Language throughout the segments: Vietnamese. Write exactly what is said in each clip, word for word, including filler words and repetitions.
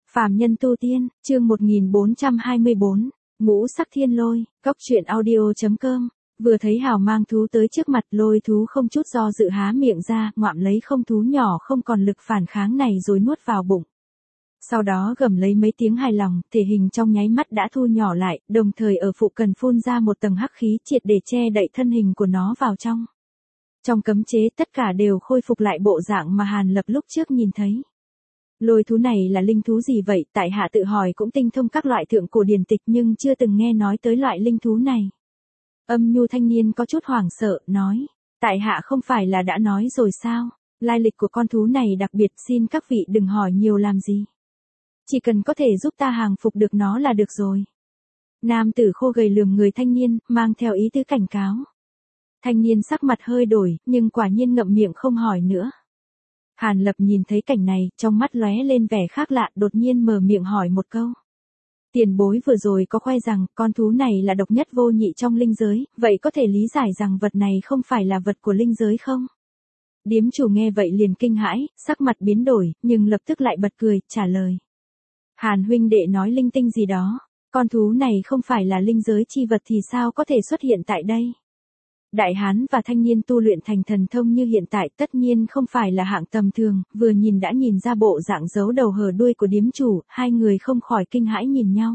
Phàm nhân tu tiên, chương một nghìn bốn trăm hai mươi bốn, ngũ sắc thiên lôi, góc truyện audio chấm com. Vừa thấy hào mang thú tới trước mặt, lôi thú không chút do dự há miệng ra, ngoạm lấy không thú nhỏ không còn lực phản kháng này rồi nuốt vào bụng. Sau đó gầm lấy mấy tiếng hài lòng, thể hình trong nháy mắt đã thu nhỏ lại, đồng thời ở phụ cận phun ra một tầng hắc khí triệt để che đậy thân hình của nó vào trong. Trong cấm chế tất cả đều khôi phục lại bộ dạng mà Hàn Lập lúc trước nhìn thấy. Lôi thú này là linh thú gì vậy? Tại hạ tự hỏi cũng tinh thông các loại thượng cổ điển tịch nhưng chưa từng nghe nói tới loại linh thú này. Âm nhu thanh niên có chút hoảng sợ, nói. Tại hạ không phải là đã nói rồi sao? Lai lịch của con thú này đặc biệt, xin các vị đừng hỏi nhiều làm gì. Chỉ cần có thể giúp ta hàng phục được nó là được rồi. Nam tử khô gầy lườm người thanh niên, mang theo ý tứ cảnh cáo. Thanh niên sắc mặt hơi đổi, nhưng quả nhiên ngậm miệng không hỏi nữa. Hàn Lập nhìn thấy cảnh này, trong mắt lóe lên vẻ khác lạ, đột nhiên mở miệng hỏi một câu. Tiền bối vừa rồi có khoe rằng, con thú này là độc nhất vô nhị trong linh giới, vậy có thể lý giải rằng vật này không phải là vật của linh giới không? Điếm chủ nghe vậy liền kinh hãi, sắc mặt biến đổi, nhưng lập tức lại bật cười, trả lời. Hàn huynh đệ nói linh tinh gì đó, con thú này không phải là linh giới chi vật thì sao có thể xuất hiện tại đây? Đại hán và thanh niên tu luyện thành thần thông như hiện tại tất nhiên không phải là hạng tầm thường, vừa nhìn đã nhìn ra bộ dạng giấu đầu hở đuôi của điếm chủ, hai người không khỏi kinh hãi nhìn nhau.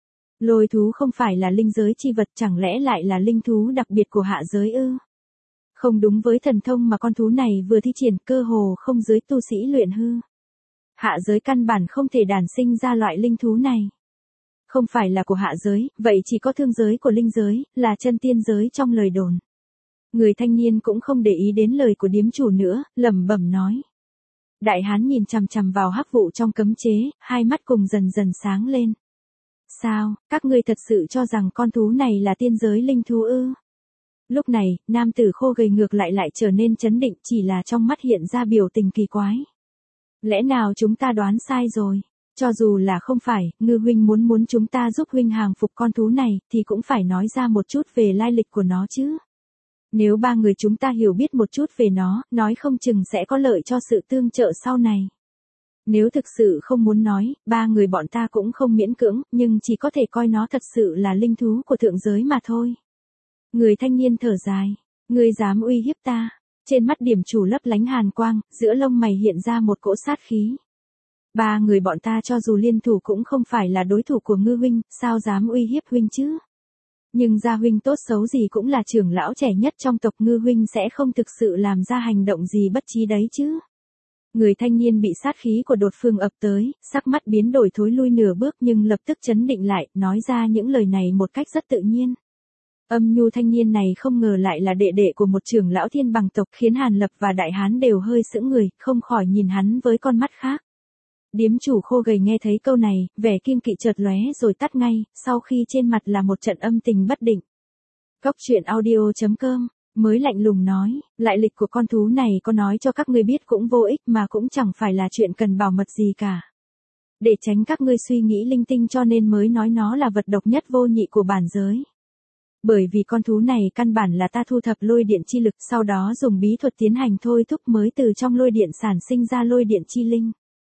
Lôi thú không phải là linh giới chi vật, chẳng lẽ lại là linh thú đặc biệt của hạ giới ư? Không đúng với thần thông mà con thú này vừa thi triển, cơ hồ không dưới tu sĩ luyện hư. Hạ giới căn bản không thể đản sinh ra loại linh thú này. Không phải là của hạ giới, vậy chỉ có thương giới của linh giới, là chân tiên giới trong lời đồn. Người thanh niên cũng không để ý đến lời của điếm chủ nữa, lẩm bẩm nói. Đại hán nhìn chằm chằm vào hắc vụ trong cấm chế, hai mắt cùng dần dần sáng lên. Sao, các ngươi thật sự cho rằng con thú này là tiên giới linh thú ư? Lúc này, nam tử khô gầy ngược lại lại trở nên chấn định, chỉ là trong mắt hiện ra biểu tình kỳ quái. Lẽ nào chúng ta đoán sai rồi? Cho dù là không phải, ngư huynh muốn muốn chúng ta giúp huynh hàng phục con thú này, thì cũng phải nói ra một chút về lai lịch của nó chứ. Nếu ba người chúng ta hiểu biết một chút về nó, nói không chừng sẽ có lợi cho sự tương trợ sau này. Nếu thực sự không muốn nói, ba người bọn ta cũng không miễn cưỡng, nhưng chỉ có thể coi nó thật sự là linh thú của thượng giới mà thôi. Người thanh niên thở dài, ngươi dám uy hiếp ta. Trên mắt điểm chủ lấp lánh hàn quang, giữa lông mày hiện ra một cỗ sát khí. Ba người bọn ta cho dù liên thủ cũng không phải là đối thủ của ngư huynh, sao dám uy hiếp huynh chứ? Nhưng gia huynh tốt xấu gì cũng là trưởng lão trẻ nhất trong tộc, ngư huynh sẽ không thực sự làm ra hành động gì bất trí đấy chứ. Người thanh niên bị sát khí của đột phương ập tới, sắc mắt biến đổi thối lui nửa bước nhưng lập tức trấn định lại, nói ra những lời này một cách rất tự nhiên. Âm nhu thanh niên này không ngờ lại là đệ đệ của một trưởng lão thiên bằng tộc, khiến Hàn Lập và đại hán đều hơi sững người, không khỏi nhìn hắn với con mắt khác. Điếm chủ khô gầy nghe thấy câu này, vẻ kiêng kỵ chợt lóe rồi tắt ngay, sau khi trên mặt là một trận âm tình bất định. Góc truyện audio chấm com, mới lạnh lùng nói, lại lịch của con thú này có nói cho các ngươi biết cũng vô ích mà cũng chẳng phải là chuyện cần bảo mật gì cả. Để tránh các ngươi suy nghĩ linh tinh cho nên mới nói nó là vật độc nhất vô nhị của bản giới. Bởi vì con thú này căn bản là ta thu thập lôi điện chi lực, sau đó dùng bí thuật tiến hành thôi thúc mới từ trong lôi điện sản sinh ra lôi điện chi linh.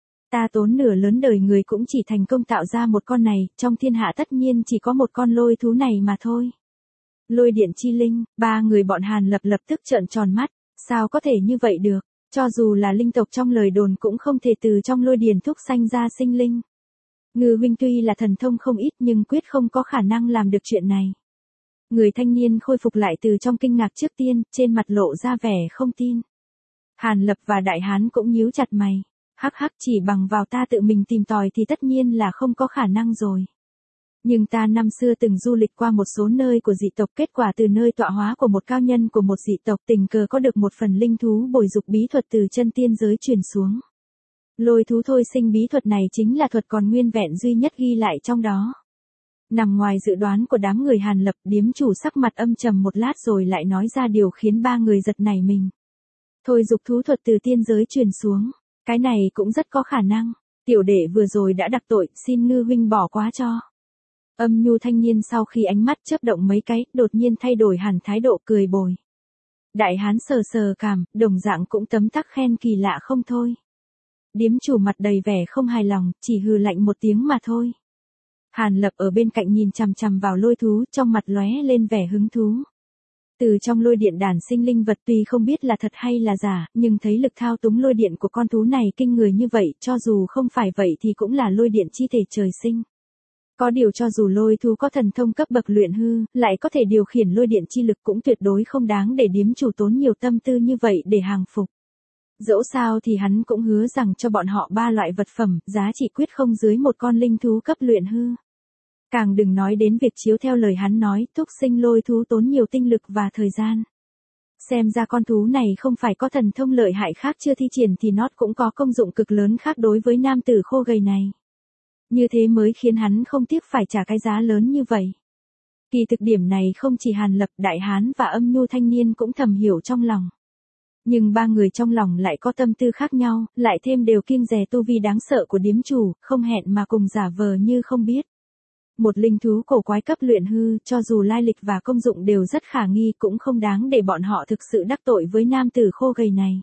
Ta tốn nửa lớn đời người cũng chỉ thành công tạo ra một con này, trong thiên hạ tất nhiên chỉ có một con lôi thú này mà thôi. Lôi điện chi linh, ba người bọn Hàn Lập lập tức trợn tròn mắt, sao có thể như vậy được, cho dù là linh tộc trong lời đồn cũng không thể từ trong lôi điện thúc sanh ra sinh linh. Ngư huynh tuy là thần thông không ít nhưng quyết không có khả năng làm được chuyện này. Người thanh niên khôi phục lại từ trong kinh ngạc trước tiên, trên mặt lộ ra vẻ không tin. Hàn Lập và đại hán cũng nhíu chặt mày. Hắc hắc, chỉ bằng vào ta tự mình tìm tòi thì tất nhiên là không có khả năng rồi. Nhưng ta năm xưa từng du lịch qua một số nơi của dị tộc, kết quả từ nơi tọa hóa của một cao nhân của một dị tộc tình cờ có được một phần linh thú bồi dục bí thuật từ chân tiên giới truyền xuống. Lôi thú thôi sinh bí thuật này chính là thuật còn nguyên vẹn duy nhất ghi lại trong đó. Nằm ngoài dự đoán của đám người Hàn Lập, điếm chủ sắc mặt âm trầm một lát rồi lại nói ra điều khiến ba người giật nảy mình. Thôi dục thú thuật từ tiên giới truyền xuống. Cái này cũng rất có khả năng, tiểu đệ vừa rồi đã đắc tội, xin ngư huynh bỏ qua cho. Âm nhu thanh niên sau khi ánh mắt chớp động mấy cái, đột nhiên thay đổi hẳn thái độ cười bồi. Đại hán sờ sờ cảm, đồng dạng cũng tấm tắc khen kỳ lạ không thôi. Điếm chủ mặt đầy vẻ không hài lòng, chỉ hừ lạnh một tiếng mà thôi. Hàn Lập ở bên cạnh nhìn chằm chằm vào lôi thú, trong mặt lóe lên vẻ hứng thú. Từ trong lôi điện đản sinh linh vật tuy không biết là thật hay là giả, nhưng thấy lực thao túng lôi điện của con thú này kinh người như vậy, cho dù không phải vậy thì cũng là lôi điện chi thể trời sinh. Có điều cho dù lôi thú có thần thông cấp bậc luyện hư, lại có thể điều khiển lôi điện chi lực cũng tuyệt đối không đáng để điếm chủ tốn nhiều tâm tư như vậy để hàng phục. Dẫu sao thì hắn cũng hứa rằng cho bọn họ ba loại vật phẩm, giá trị quyết không dưới một con linh thú cấp luyện hư. Càng đừng nói đến việc chiếu theo lời hắn nói, thúc sinh lôi thú tốn nhiều tinh lực và thời gian. Xem ra con thú này không phải có thần thông lợi hại khác chưa thi triển thì nó cũng có công dụng cực lớn khác đối với nam tử khô gầy này. Như thế mới khiến hắn không tiếc phải trả cái giá lớn như vậy. Kỳ thực điểm này không chỉ Hàn Lập, Đại Hán và Âm Nhu thanh niên cũng thầm hiểu trong lòng. Nhưng ba người trong lòng lại có tâm tư khác nhau, lại thêm đều kiêng dè tu vi đáng sợ của điếm chủ, không hẹn mà cùng giả vờ như không biết. Một linh thú cổ quái cấp luyện hư, cho dù lai lịch và công dụng đều rất khả nghi, cũng không đáng để bọn họ thực sự đắc tội với nam tử khô gầy này.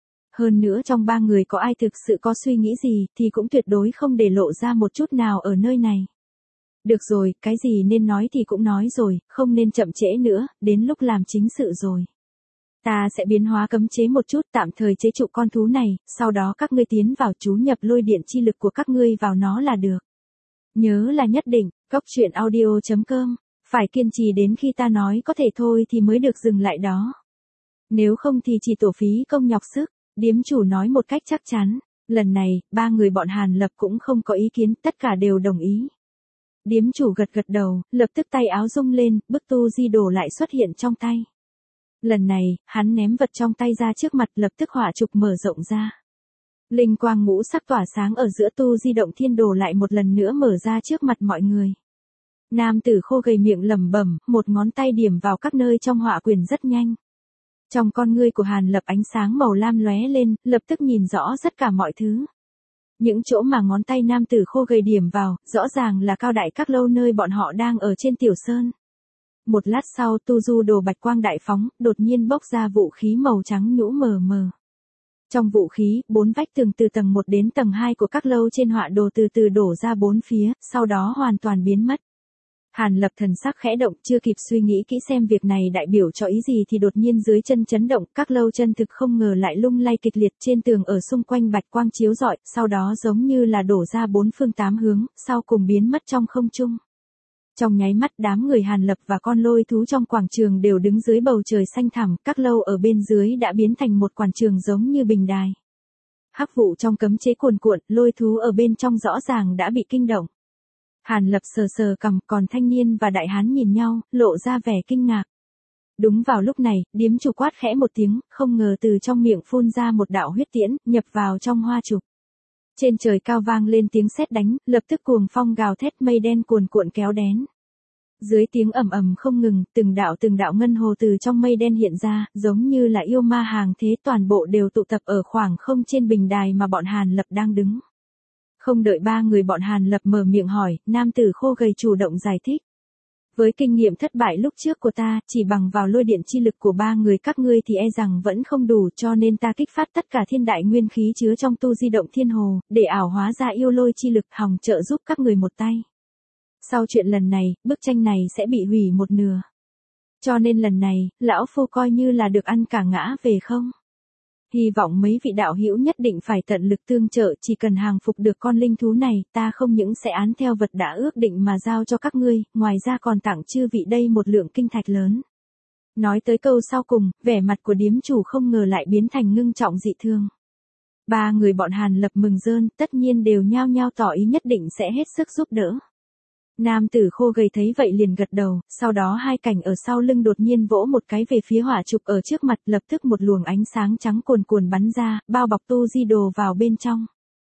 Hơn nữa trong ba người có ai thực sự có suy nghĩ gì, thì cũng tuyệt đối không để lộ ra một chút nào ở nơi này. Được rồi, cái gì nên nói thì cũng nói rồi, không nên chậm trễ nữa, đến lúc làm chính sự rồi. Ta sẽ biến hóa cấm chế một chút, tạm thời chế trụ con thú này, sau đó các ngươi tiến vào chú nhập lôi điện chi lực của các ngươi vào nó là được. Nhớ là nhất định, cốc truyện audio chấm com, phải kiên trì đến khi ta nói có thể thôi thì mới được dừng lại đó. Nếu không thì chỉ tổ phí công nhọc sức, điếm chủ nói một cách chắc chắn. Lần này, ba người bọn Hàn Lập cũng không có ý kiến, tất cả đều đồng ý. Điếm chủ gật gật đầu, lập tức tay áo rung lên, bức tu di đồ lại xuất hiện trong tay. Lần này, hắn ném vật trong tay ra trước mặt, lập tức hỏa trục mở rộng ra. Linh quang ngũ sắc tỏa sáng ở giữa tu di động thiên đồ lại một lần nữa mở ra trước mặt mọi người. Nam tử khô gầy miệng lẩm bẩm, một ngón tay điểm vào các nơi trong họa quyển rất nhanh. Trong con ngươi của Hàn Lập ánh sáng màu lam lóe lên, lập tức nhìn rõ tất cả mọi thứ. Những chỗ mà ngón tay nam tử khô gầy điểm vào, rõ ràng là cao đại các lâu nơi bọn họ đang ở trên tiểu sơn. Một lát sau tu du đồ bạch quang đại phóng, đột nhiên bốc ra vũ khí màu trắng nhũ mờ mờ. Trong vũ khí, bốn vách tường từ tầng một đến tầng hai của các lâu trên họa đồ từ từ đổ ra bốn phía, sau đó hoàn toàn biến mất. Hàn Lập thần sắc khẽ động, chưa kịp suy nghĩ kỹ xem việc này đại biểu cho ý gì thì đột nhiên dưới chân chấn động, các lâu chân thực không ngờ lại lung lay kịch liệt, trên tường ở xung quanh bạch quang chiếu rọi, sau đó giống như là đổ ra bốn phương tám hướng, sau cùng biến mất trong không trung. Trong nháy mắt đám người Hàn Lập và con lôi thú trong quảng trường đều đứng dưới bầu trời xanh thẳm, các lâu ở bên dưới đã biến thành một quảng trường giống như bình đài. Hắc vụ trong cấm chế cuồn cuộn, lôi thú ở bên trong rõ ràng đã bị kinh động. Hàn Lập sờ sờ cằm, còn thanh niên và đại hán nhìn nhau, lộ ra vẻ kinh ngạc. Đúng vào lúc này, điếm chủ quát khẽ một tiếng, không ngờ từ trong miệng phun ra một đạo huyết tiễn, nhập vào trong hoa trục. Trên trời cao vang lên tiếng sét đánh, lập tức cuồng phong gào thét, mây đen cuồn cuộn kéo đến. Dưới tiếng ầm ầm không ngừng, từng đạo từng đạo ngân hồ từ trong mây đen hiện ra, giống như là yêu ma hàng thế, toàn bộ đều tụ tập ở khoảng không trên bình đài mà bọn Hàn Lập đang đứng. Không đợi ba người bọn Hàn Lập mở miệng hỏi, nam tử khô gầy chủ động giải thích. Với kinh nghiệm thất bại lúc trước của ta, chỉ bằng vào lôi điện chi lực của ba người các ngươi thì e rằng vẫn không đủ, cho nên ta kích phát tất cả thiên đại nguyên khí chứa trong tu di động thiên hồ, để ảo hóa ra yêu lôi chi lực hòng trợ giúp các người một tay. Sau chuyện lần này, bức tranh này sẽ bị hủy một nửa. Cho nên lần này, lão phu coi như là được ăn cả ngã về không? Hy vọng mấy vị đạo hữu nhất định phải tận lực tương trợ, chỉ cần hàng phục được con linh thú này, ta không những sẽ án theo vật đã ước định mà giao cho các ngươi, ngoài ra còn tặng chư vị đây một lượng kinh thạch lớn. Nói tới câu sau cùng, vẻ mặt của điếm chủ không ngờ lại biến thành ngưng trọng dị thường. Ba người bọn Hàn Lập mừng rơn, tất nhiên đều nhao nhao tỏ ý nhất định sẽ hết sức giúp đỡ. Nam tử khô gầy thấy vậy liền gật đầu, sau đó hai cảnh ở sau lưng đột nhiên vỗ một cái về phía hỏa trục ở trước mặt, lập tức một luồng ánh sáng trắng cuồn cuồn bắn ra, bao bọc tu di đồ vào bên trong.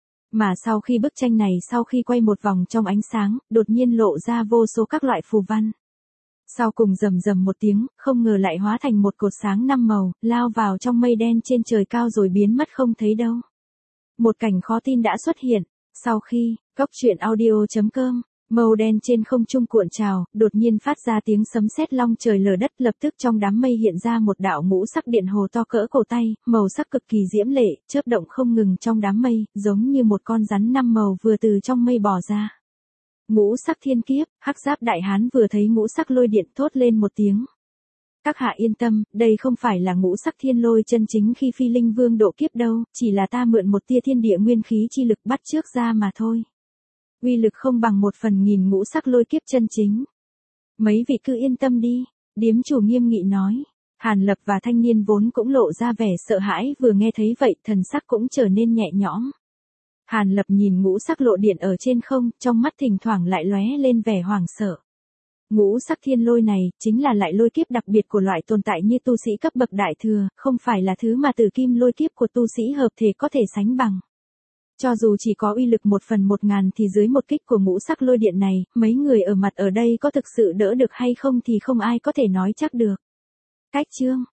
Mà sau khi bức tranh này sau khi quay một vòng trong ánh sáng, đột nhiên lộ ra vô số các loại phù văn. Sau cùng rầm rầm một tiếng, không ngờ lại hóa thành một cột sáng năm màu, lao vào trong mây đen trên trời cao rồi biến mất không thấy đâu. Một cảnh khó tin đã xuất hiện, sau khi, cốc truyện audio chấm com Màu đen trên không trung cuộn trào, đột nhiên phát ra tiếng sấm sét long trời lở đất, lập tức trong đám mây hiện ra một đạo ngũ sắc điện hồ to cỡ cổ tay, màu sắc cực kỳ diễm lệ, chớp động không ngừng trong đám mây, giống như một con rắn năm màu vừa từ trong mây bò ra. Ngũ sắc thiên kiếp, Hắc Giáp đại hán vừa thấy ngũ sắc lôi điện thốt lên một tiếng. Các hạ yên tâm, đây không phải là ngũ sắc thiên lôi chân chính khi Phi Linh Vương độ kiếp đâu, chỉ là ta mượn một tia thiên địa nguyên khí chi lực bắt trước ra mà thôi. Uy lực không bằng một phần nghìn ngũ sắc lôi kiếp chân chính. Mấy vị cứ yên tâm đi, điếm chủ nghiêm nghị nói. Hàn Lập và thanh niên vốn cũng lộ ra vẻ sợ hãi, vừa nghe thấy vậy thần sắc cũng trở nên nhẹ nhõm. Hàn Lập nhìn ngũ sắc lộ điện ở trên không, trong mắt thỉnh thoảng lại lóe lên vẻ hoảng sợ. Ngũ sắc thiên lôi này, chính là lại lôi kiếp đặc biệt của loại tồn tại như tu sĩ cấp bậc đại thừa, không phải là thứ mà tử kim lôi kiếp của tu sĩ hợp thể có thể sánh bằng. Cho dù chỉ có uy lực một phần một ngàn thì dưới một kích của ngũ sắc lôi điện này, mấy người ở mặt ở đây có thực sự đỡ được hay không thì không ai có thể nói chắc được. Cách chương